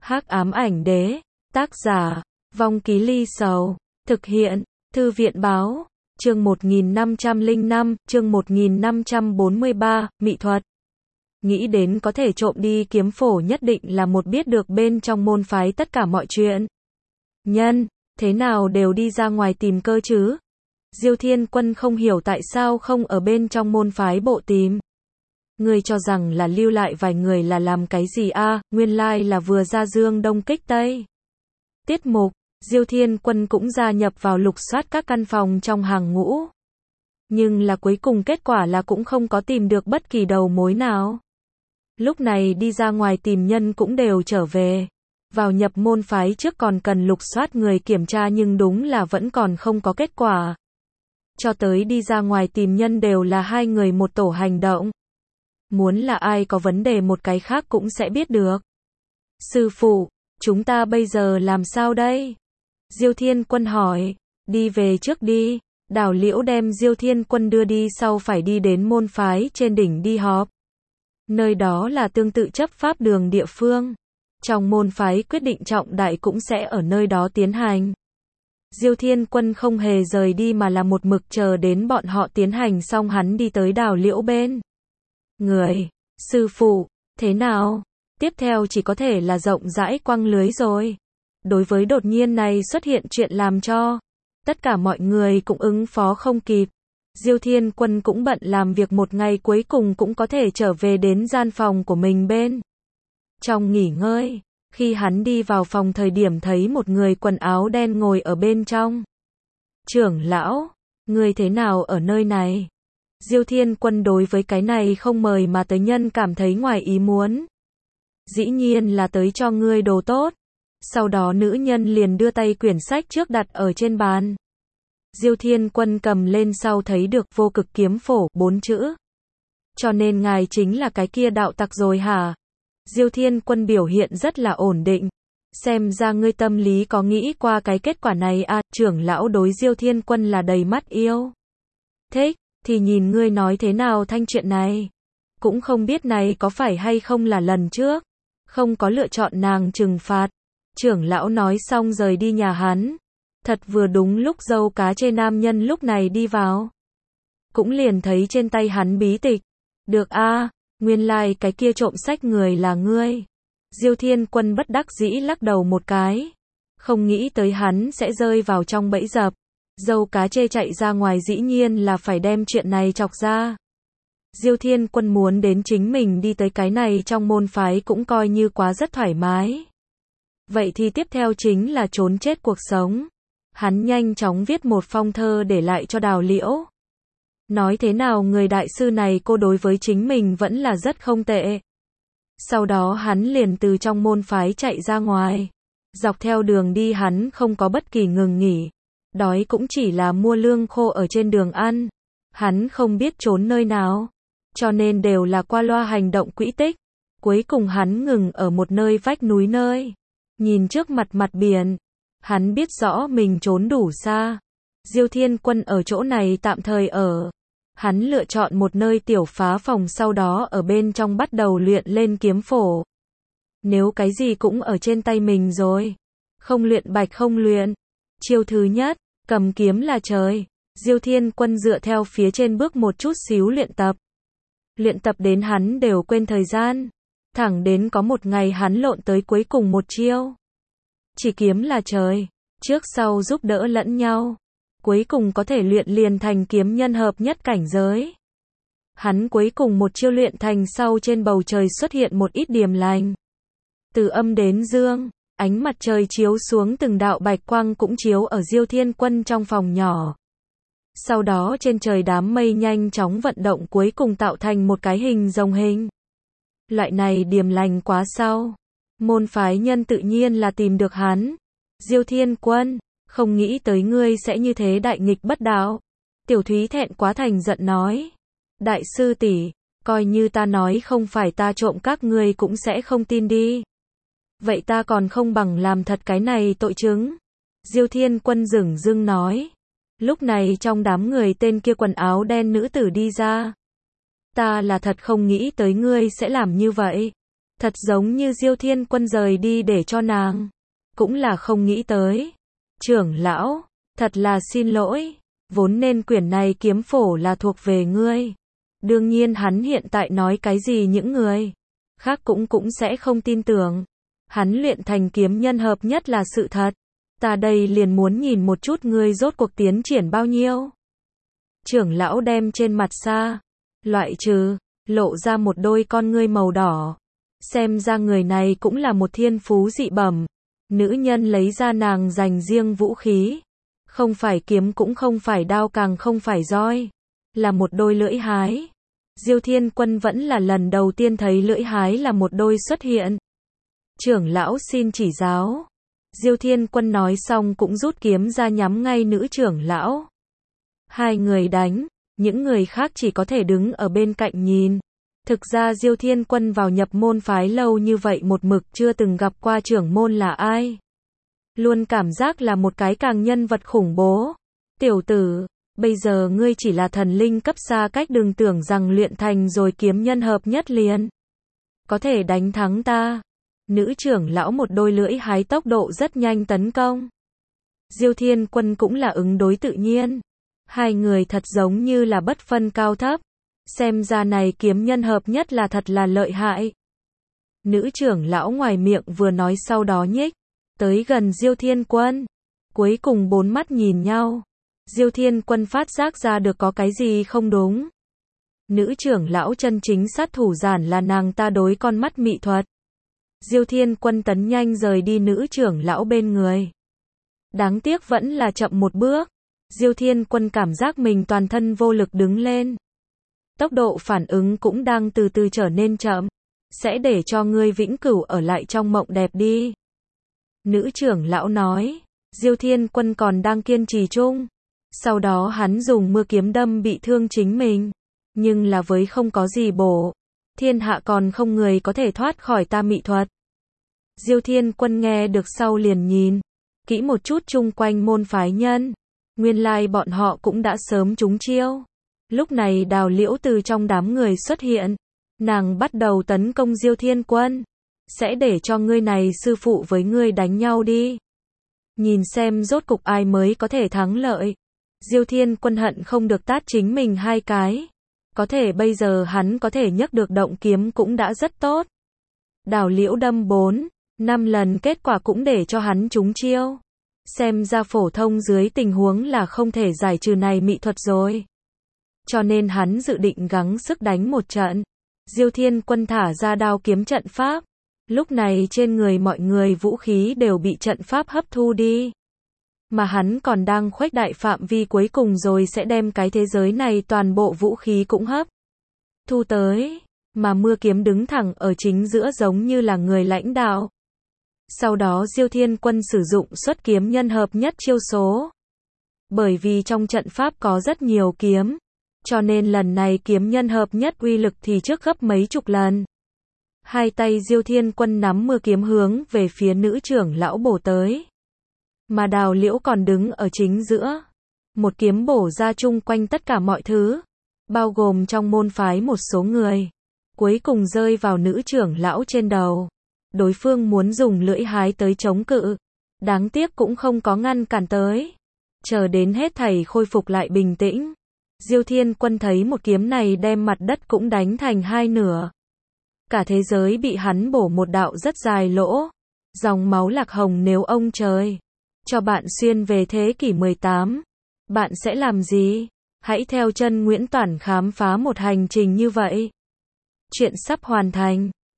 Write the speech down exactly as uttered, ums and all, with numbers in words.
Hắc ám ảnh đế, tác giả, Vong Ký Ly Sầu, thực hiện, Thư viện báo, chương một nghìn năm trăm lẻ năm, chương một nghìn năm trăm bốn mươi ba, mỹ thuật. Nghĩ đến có thể trộm đi kiếm phổ nhất định là một biết được bên trong môn phái tất cả mọi chuyện. Nhân, thế nào đều đi ra ngoài tìm cơ chứ? Diêu Thiên Quân không hiểu tại sao không ở bên trong môn phái bộ tìm. Ngươi cho rằng là lưu lại vài người là làm cái gì a? À, nguyên lai là vừa ra Dương Đông kích Tây. Tiết mục, Diêu Thiên Quân cũng gia nhập vào lục soát các căn phòng trong hàng ngũ. Nhưng là cuối cùng kết quả là cũng không có tìm được bất kỳ đầu mối nào. Lúc này đi ra ngoài tìm nhân cũng đều trở về. Vào nhập môn phái trước còn cần lục soát người kiểm tra nhưng đúng là vẫn còn không có kết quả. Cho tới đi ra ngoài tìm nhân đều là hai người một tổ hành động. Muốn là ai có vấn đề một cái khác cũng sẽ biết được. Sư phụ, chúng ta bây giờ làm sao đây? Diêu Thiên Quân hỏi. Đi về trước đi. Đào Liễu đem Diêu Thiên Quân đưa đi sau phải đi đến môn phái trên đỉnh đi họp. Nơi đó là tương tự chấp pháp đường địa phương. Trong môn phái quyết định trọng đại cũng sẽ ở nơi đó tiến hành. Diêu Thiên Quân không hề rời đi mà là một mực chờ đến bọn họ tiến hành xong hắn đi tới Đào Liễu bên. Người, sư phụ, thế nào? Tiếp theo chỉ có thể là rộng rãi quăng lưới rồi. Đối với đột nhiên này xuất hiện chuyện làm cho tất cả mọi người cũng ứng phó không kịp. Diêu Thiên Quân cũng bận làm việc một ngày cuối cùng cũng có thể trở về đến gian phòng của mình bên trong nghỉ ngơi. Khi hắn đi vào phòng thời điểm thấy một người quần áo đen ngồi ở bên trong. Trưởng lão, người thế nào ở nơi này? Diêu Thiên Quân đối với cái này không mời mà tới nhân cảm thấy ngoài ý muốn. Dĩ nhiên là tới cho ngươi đồ tốt. Sau đó nữ nhân liền đưa tay quyển sách trước đặt ở trên bàn. Diêu Thiên Quân cầm lên sau thấy được vô cực kiếm phổ, bốn chữ. Cho nên ngài chính là cái kia đạo tặc rồi hả? Diêu Thiên Quân biểu hiện rất là ổn định. Xem ra ngươi tâm lý có nghĩ qua cái kết quả này à? Trưởng lão đối Diêu Thiên Quân là đầy mắt yêu thích, thì nhìn ngươi nói thế nào thanh chuyện này. Cũng không biết này có phải hay không là lần trước không có lựa chọn nàng trừng phạt. Trưởng lão nói xong rời đi nhà hắn. Thật vừa đúng lúc dâu cá chê nam nhân lúc này đi vào. Cũng liền thấy trên tay hắn bí tịch. Được a, à, nguyên lai like cái kia trộm sách người là ngươi. Diêu Thiên Quân bất đắc dĩ lắc đầu một cái. Không nghĩ tới hắn sẽ rơi vào trong bẫy dập. Dâu cá chê chạy ra ngoài dĩ nhiên là phải đem chuyện này chọc ra. Diêu Thiên Quân muốn đến chính mình đi tới cái này trong môn phái cũng coi như quá rất thoải mái. Vậy thì tiếp theo chính là trốn chết cuộc sống. Hắn nhanh chóng viết một phong thơ để lại cho Đào Liễu. Nói thế nào người đại sư này cô đối với chính mình vẫn là rất không tệ. Sau đó hắn liền từ trong môn phái chạy ra ngoài. Dọc theo đường đi hắn không có bất kỳ ngừng nghỉ. Đói cũng chỉ là mua lương khô ở trên đường ăn. Hắn không biết trốn nơi nào. Cho nên đều là qua loa hành động quỹ tích. Cuối cùng hắn ngừng ở một nơi vách núi nơi. Nhìn trước mặt mặt biển. Hắn biết rõ mình trốn đủ xa. Diêu Thiên Quân ở chỗ này tạm thời ở. Hắn lựa chọn một nơi tiểu phá phòng sau đó ở bên trong bắt đầu luyện lên kiếm phổ. Nếu cái gì cũng ở trên tay mình rồi. Không luyện bạch không luyện. Chiêu thứ nhất, cầm kiếm là trời. Diêu Thiên Quân dựa theo phía trên bước một chút xíu luyện tập. Luyện tập đến hắn đều quên thời gian. Thẳng đến có một ngày hắn lộn tới cuối cùng một chiêu. Chỉ kiếm là trời. Trước sau giúp đỡ lẫn nhau. Cuối cùng có thể luyện liền thành kiếm nhân hợp nhất cảnh giới. Hắn cuối cùng một chiêu luyện thành sau trên bầu trời xuất hiện một ít điềm lành. Từ âm đến dương, ánh mặt trời chiếu xuống từng đạo bạch quang cũng chiếu ở Diêu Thiên Quân trong phòng nhỏ. Sau đó trên trời đám mây nhanh chóng vận động cuối cùng tạo thành một cái hình rồng hình. Loại này điềm lành quá sau. Môn phái nhân tự nhiên là tìm được hắn. Diêu Thiên Quân, không nghĩ tới ngươi sẽ như thế đại nghịch bất đạo. Tiểu Thúy thẹn quá thành giận nói. Đại sư tỷ, coi như ta nói không phải ta trộm các ngươi cũng sẽ không tin đi. Vậy ta còn không bằng làm thật cái này tội chứng. Diêu Thiên Quân dửng dưng nói. Lúc này trong đám người tên kia quần áo đen nữ tử đi ra. Ta là thật không nghĩ tới ngươi sẽ làm như vậy. Thật giống như Diêu Thiên Quân rời đi để cho nàng. Cũng là không nghĩ tới. Trưởng lão, thật là xin lỗi. Vốn nên quyển này kiếm phổ là thuộc về ngươi. Đương nhiên hắn hiện tại nói cái gì những người khác cũng cũng sẽ không tin tưởng. Hắn luyện thành kiếm nhân hợp nhất là sự thật. Ta đây liền muốn nhìn một chút ngươi rốt cuộc tiến triển bao nhiêu. Trưởng lão đem trên mặt xa, loại trừ, lộ ra một đôi con ngươi màu đỏ. Xem ra người này cũng là một thiên phú dị bẩm. Nữ nhân lấy ra nàng dành riêng vũ khí. Không phải kiếm cũng không phải đao càng không phải roi. Là một đôi lưỡi hái. Diêu Thiên Quân vẫn là lần đầu tiên thấy lưỡi hái là một đôi xuất hiện. Trưởng lão xin chỉ giáo. Diêu Thiên Quân nói xong cũng rút kiếm ra nhắm ngay nữ trưởng lão. Hai người đánh, những người khác chỉ có thể đứng ở bên cạnh nhìn. Thực ra Diêu Thiên Quân vào nhập môn phái lâu như vậy một mực chưa từng gặp qua trưởng môn là ai. Luôn cảm giác là một cái càng nhân vật khủng bố. Tiểu tử, bây giờ ngươi chỉ là thần linh cấp xa cách, đừng tưởng rằng luyện thành rồi kiếm nhân hợp nhất liền có thể đánh thắng ta. Nữ trưởng lão một đôi lưỡi hái tốc độ rất nhanh tấn công. Diêu Thiên Quân cũng là ứng đối tự nhiên. Hai người thật giống như là bất phân cao thấp. Xem ra này kiếm nhân hợp nhất là thật là lợi hại. Nữ trưởng lão ngoài miệng vừa nói sau đó nhích tới gần Diêu Thiên Quân. Cuối cùng bốn mắt nhìn nhau. Diêu Thiên Quân phát giác ra được có cái gì không đúng. Nữ trưởng lão chân chính sát thủ giản là nàng ta đối con mắt mị thuật. Diêu Thiên Quân tấn nhanh rời đi nữ trưởng lão bên người. Đáng tiếc vẫn là chậm một bước. Diêu Thiên Quân cảm giác mình toàn thân vô lực đứng lên. Tốc độ phản ứng cũng đang từ từ trở nên chậm. Sẽ để cho ngươi vĩnh cửu ở lại trong mộng đẹp đi. Nữ trưởng lão nói. Diêu Thiên Quân còn đang kiên trì chung. Sau đó hắn dùng mưa kiếm đâm bị thương chính mình. Nhưng là với không có gì bổ. Thiên hạ còn không người có thể thoát khỏi ta mị thuật. Diêu Thiên Quân nghe được sau liền nhìn kỹ một chút chung quanh môn phái nhân. Nguyên lai bọn họ cũng đã sớm trúng chiêu. Lúc này Đào Liễu từ trong đám người xuất hiện. Nàng bắt đầu tấn công Diêu Thiên Quân. Sẽ để cho ngươi này sư phụ với ngươi đánh nhau đi. Nhìn xem rốt cục ai mới có thể thắng lợi. Diêu Thiên Quân hận không được tát chính mình hai cái. Có thể bây giờ hắn có thể nhấc được động kiếm cũng đã rất tốt. Đào Liễu đâm bốn, năm lần kết quả cũng để cho hắn trúng chiêu. Xem ra phổ thông dưới tình huống là không thể giải trừ này mị thuật rồi. Cho nên hắn dự định gắng sức đánh một trận. Diêu Thiên Quân thả ra đao kiếm trận pháp. Lúc này trên người mọi người vũ khí đều bị trận pháp hấp thu đi. Mà hắn còn đang khuếch đại phạm vi cuối cùng rồi sẽ đem cái thế giới này toàn bộ vũ khí cũng hấp thu tới. Mà mưa kiếm đứng thẳng ở chính giữa giống như là người lãnh đạo. Sau đó Diêu Thiên Quân sử dụng xuất kiếm nhân hợp nhất chiêu số. Bởi vì trong trận pháp có rất nhiều kiếm. Cho nên lần này kiếm nhân hợp nhất uy lực thì trước gấp mấy chục lần. Hai tay Diêu Thiên Quân nắm mưa kiếm hướng về phía nữ trưởng lão bổ tới. Mà Đào Liễu còn đứng ở chính giữa. Một kiếm bổ ra chung quanh tất cả mọi thứ. Bao gồm trong môn phái một số người. Cuối cùng rơi vào nữ trưởng lão trên đầu. Đối phương muốn dùng lưỡi hái tới chống cự. Đáng tiếc cũng không có ngăn cản tới. Chờ đến hết thảy khôi phục lại bình tĩnh. Diêu Thiên Quân thấy một kiếm này đem mặt đất cũng đánh thành hai nửa. Cả thế giới bị hắn bổ một đạo rất dài lỗ. Dòng máu lạc hồng. Nếu ông trời cho bạn xuyên về thế kỷ mười tám, bạn sẽ làm gì? Hãy theo chân Nguyễn Toản khám phá một hành trình như vậy. Chuyện sắp hoàn thành.